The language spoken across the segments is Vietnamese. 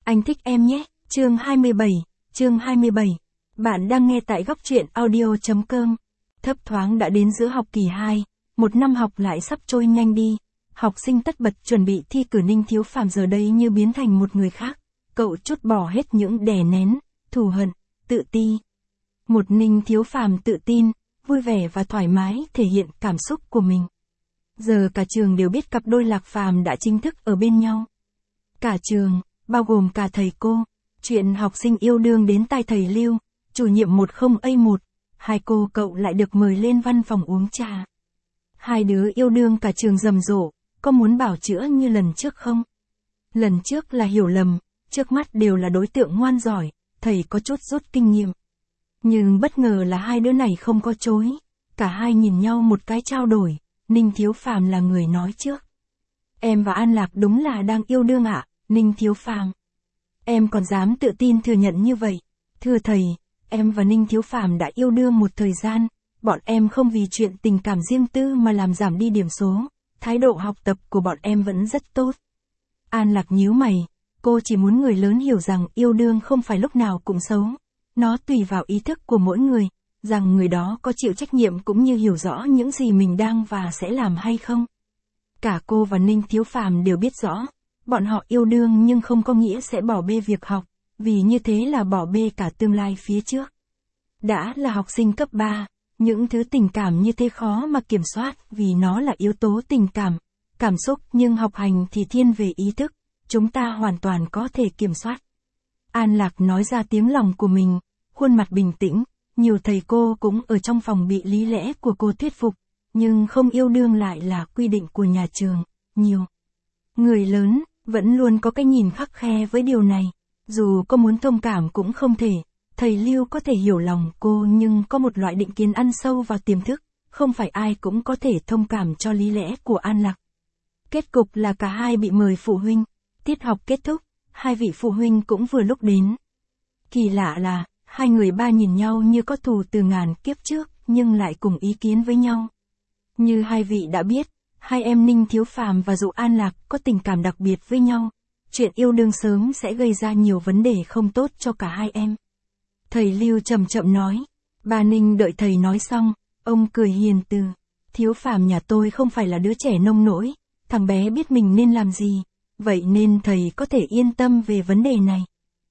Anh thích em nhé, chương 27. Bạn đang nghe tại góc truyện audio.com. Thấp thoáng đã đến giữa học kỳ 2, một năm học lại sắp trôi nhanh đi. Học sinh tất bật chuẩn bị thi cử. Ninh Thiếu Phàm giờ đây như biến thành một người khác. Cậu trút bỏ hết những đè nén, thù hận, tự ti. Một Ninh Thiếu Phàm tự tin, vui vẻ và thoải mái thể hiện cảm xúc của mình. Giờ cả trường đều biết cặp đôi Lạc Phàm đã chính thức ở bên nhau. Cả trường, bao gồm cả thầy cô, chuyện học sinh yêu đương đến tai thầy Lưu, chủ nhiệm 10A1, hai cô cậu lại được mời lên văn phòng uống trà. Hai đứa yêu đương cả trường rầm rộ, có muốn bảo chữa như lần trước không? Lần trước là hiểu lầm, trước mắt đều là đối tượng ngoan giỏi, thầy có chút rút kinh nghiệm. Nhưng bất ngờ là hai đứa này không có chối, cả hai nhìn nhau một cái trao đổi, Ninh Thiếu Phàm là người nói trước. Em và An Lạc đúng là đang yêu đương ạ, Ninh Thiếu Phàm. Em còn dám tự tin thừa nhận như vậy. Thưa thầy, em và Ninh Thiếu Phàm đã yêu đương một thời gian, bọn em không vì chuyện tình cảm riêng tư mà làm giảm đi điểm số, thái độ học tập của bọn em vẫn rất tốt. An Lạc nhíu mày, cô chỉ muốn người lớn hiểu rằng yêu đương không phải lúc nào cũng xấu. Nó tùy vào ý thức của mỗi người, rằng người đó có chịu trách nhiệm cũng như hiểu rõ những gì mình đang và sẽ làm hay không. Cả cô và Ninh Thiếu Phàm đều biết rõ, bọn họ yêu đương nhưng không có nghĩa sẽ bỏ bê việc học, vì như thế là bỏ bê cả tương lai phía trước. Đã là học sinh cấp 3, những thứ tình cảm như thế khó mà kiểm soát vì nó là yếu tố tình cảm, cảm xúc, nhưng học hành thì thiên về ý thức, chúng ta hoàn toàn có thể kiểm soát. An Lạc nói ra tiếng lòng của mình, khuôn mặt bình tĩnh, nhiều thầy cô cũng ở trong phòng bị lý lẽ của cô thuyết phục, nhưng không yêu đương lại là quy định của nhà trường, nhiều người lớn vẫn luôn có cái nhìn khắt khe với điều này, dù có muốn thông cảm cũng không thể. Thầy Lưu có thể hiểu lòng cô nhưng có một loại định kiến ăn sâu vào tiềm thức, không phải ai cũng có thể thông cảm cho lý lẽ của An Lạc. Kết cục là cả hai bị mời phụ huynh, tiết học kết thúc, hai vị phụ huynh cũng vừa lúc đến. Kỳ lạ là, hai người ba nhìn nhau như có thù từ ngàn kiếp trước, nhưng lại cùng ý kiến với nhau. Như hai vị đã biết, hai em Ninh Thiếu Phàm và Dụ An Lạc có tình cảm đặc biệt với nhau. Chuyện yêu đương sớm sẽ gây ra nhiều vấn đề không tốt cho cả hai em. Thầy Lưu chậm chậm nói. Bà Ninh đợi thầy nói xong, ông cười hiền từ. Thiếu Phàm nhà tôi không phải là đứa trẻ nông nổi, thằng bé biết mình nên làm gì, vậy nên thầy có thể yên tâm về vấn đề này.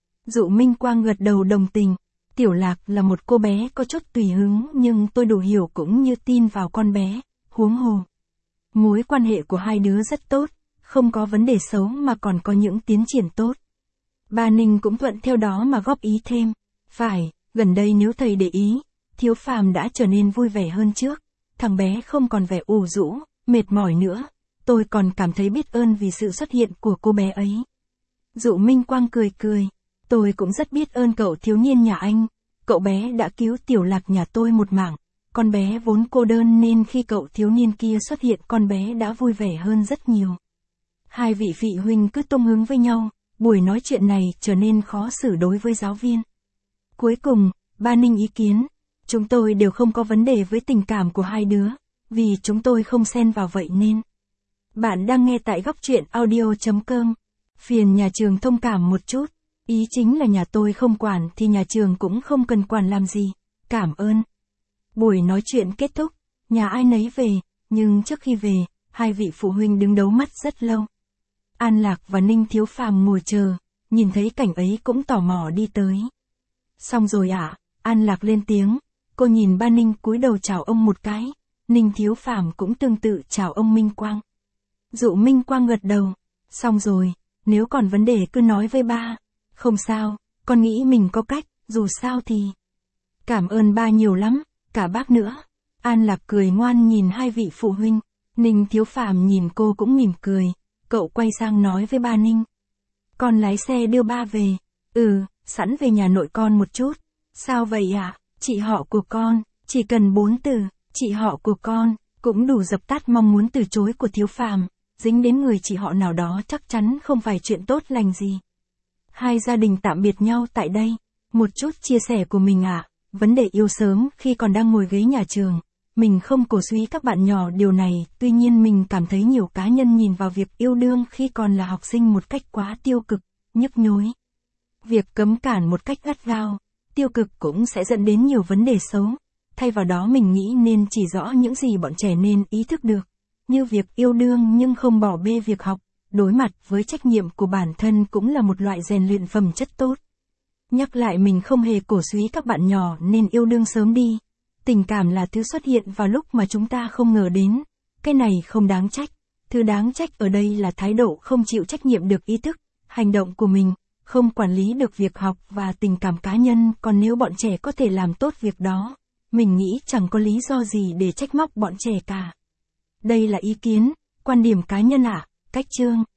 Dụ Minh Quang gật đầu đồng tình. Tiểu Lạc là một cô bé có chút tùy hứng nhưng tôi đủ hiểu cũng như tin vào con bé, huống hồ. Mối quan hệ của hai đứa rất tốt, không có vấn đề xấu mà còn có những tiến triển tốt. Bà Ninh cũng thuận theo đó mà góp ý thêm. Phải, gần đây nếu thầy để ý, Thiếu Phàm đã trở nên vui vẻ hơn trước, thằng bé không còn vẻ ủ rũ, mệt mỏi nữa, tôi còn cảm thấy biết ơn vì sự xuất hiện của cô bé ấy. Dụ Minh Quang cười cười, tôi cũng rất biết ơn cậu thiếu niên nhà anh, cậu bé đã cứu Tiểu Lạc nhà tôi một mạng, con bé vốn cô đơn nên khi cậu thiếu niên kia xuất hiện con bé đã vui vẻ hơn rất nhiều. Hai vị phụ huynh cứ tung hứng với nhau, buổi nói chuyện này trở nên khó xử đối với giáo viên. Cuối cùng, ba Ninh ý kiến, chúng tôi đều không có vấn đề với tình cảm của hai đứa, vì chúng tôi không xen vào vậy nên. Bạn đang nghe tại góc truyện audio.com. Phiền nhà trường thông cảm một chút, ý chính là nhà tôi không quản thì nhà trường cũng không cần quản làm gì, cảm ơn. Buổi nói chuyện kết thúc, nhà ai nấy về, nhưng trước khi về, hai vị phụ huynh đứng đấu mắt rất lâu. An Lạc và Ninh Thiếu Phàm ngồi chờ, nhìn thấy cảnh ấy cũng tò mò đi tới. Xong rồi ạ, An Lạc lên tiếng, cô nhìn ba Ninh cúi đầu chào ông một cái, Ninh Thiếu Phàm cũng tương tự chào ông Minh Quang. Dụ Minh Quang gật đầu, xong rồi, nếu còn vấn đề cứ nói với ba, không sao, con nghĩ mình có cách, dù sao thì. Cảm ơn ba nhiều lắm, cả bác nữa. An Lạc cười ngoan nhìn hai vị phụ huynh, Ninh Thiếu Phàm nhìn cô cũng mỉm cười, cậu quay sang nói với ba Ninh. Con lái xe đưa ba về, sẵn về nhà nội con một chút. Sao vậy ạ? Chị họ của con, chỉ cần 4 từ, chị họ của con, cũng đủ dập tắt mong muốn từ chối của Thiếu Phàm, dính đến người chị họ nào đó chắc chắn không phải chuyện tốt lành gì. Hai gia đình tạm biệt nhau tại đây, một chút chia sẻ của mình ạ, vấn đề yêu sớm khi còn đang ngồi ghế nhà trường. Mình không cổ suý các bạn nhỏ điều này, tuy nhiên mình cảm thấy nhiều cá nhân nhìn vào việc yêu đương khi còn là học sinh một cách quá tiêu cực, nhức nhối. Việc cấm cản một cách gắt gao, tiêu cực cũng sẽ dẫn đến nhiều vấn đề xấu. Thay vào đó mình nghĩ nên chỉ rõ những gì bọn trẻ nên ý thức được, như việc yêu đương nhưng không bỏ bê việc học, đối mặt với trách nhiệm của bản thân cũng là một loại rèn luyện phẩm chất tốt. Nhắc lại mình không hề cổ suý các bạn nhỏ nên yêu đương sớm đi. Tình cảm là thứ xuất hiện vào lúc mà chúng ta không ngờ đến. Cái này không đáng trách. Thứ đáng trách ở đây là thái độ không chịu trách nhiệm được ý thức, hành động của mình, không quản lý được việc học và tình cảm cá nhân. Còn nếu bọn trẻ có thể làm tốt việc đó, mình nghĩ chẳng có lý do gì để trách móc bọn trẻ cả. Đây là ý kiến, quan điểm cá nhân ạ. Cách chương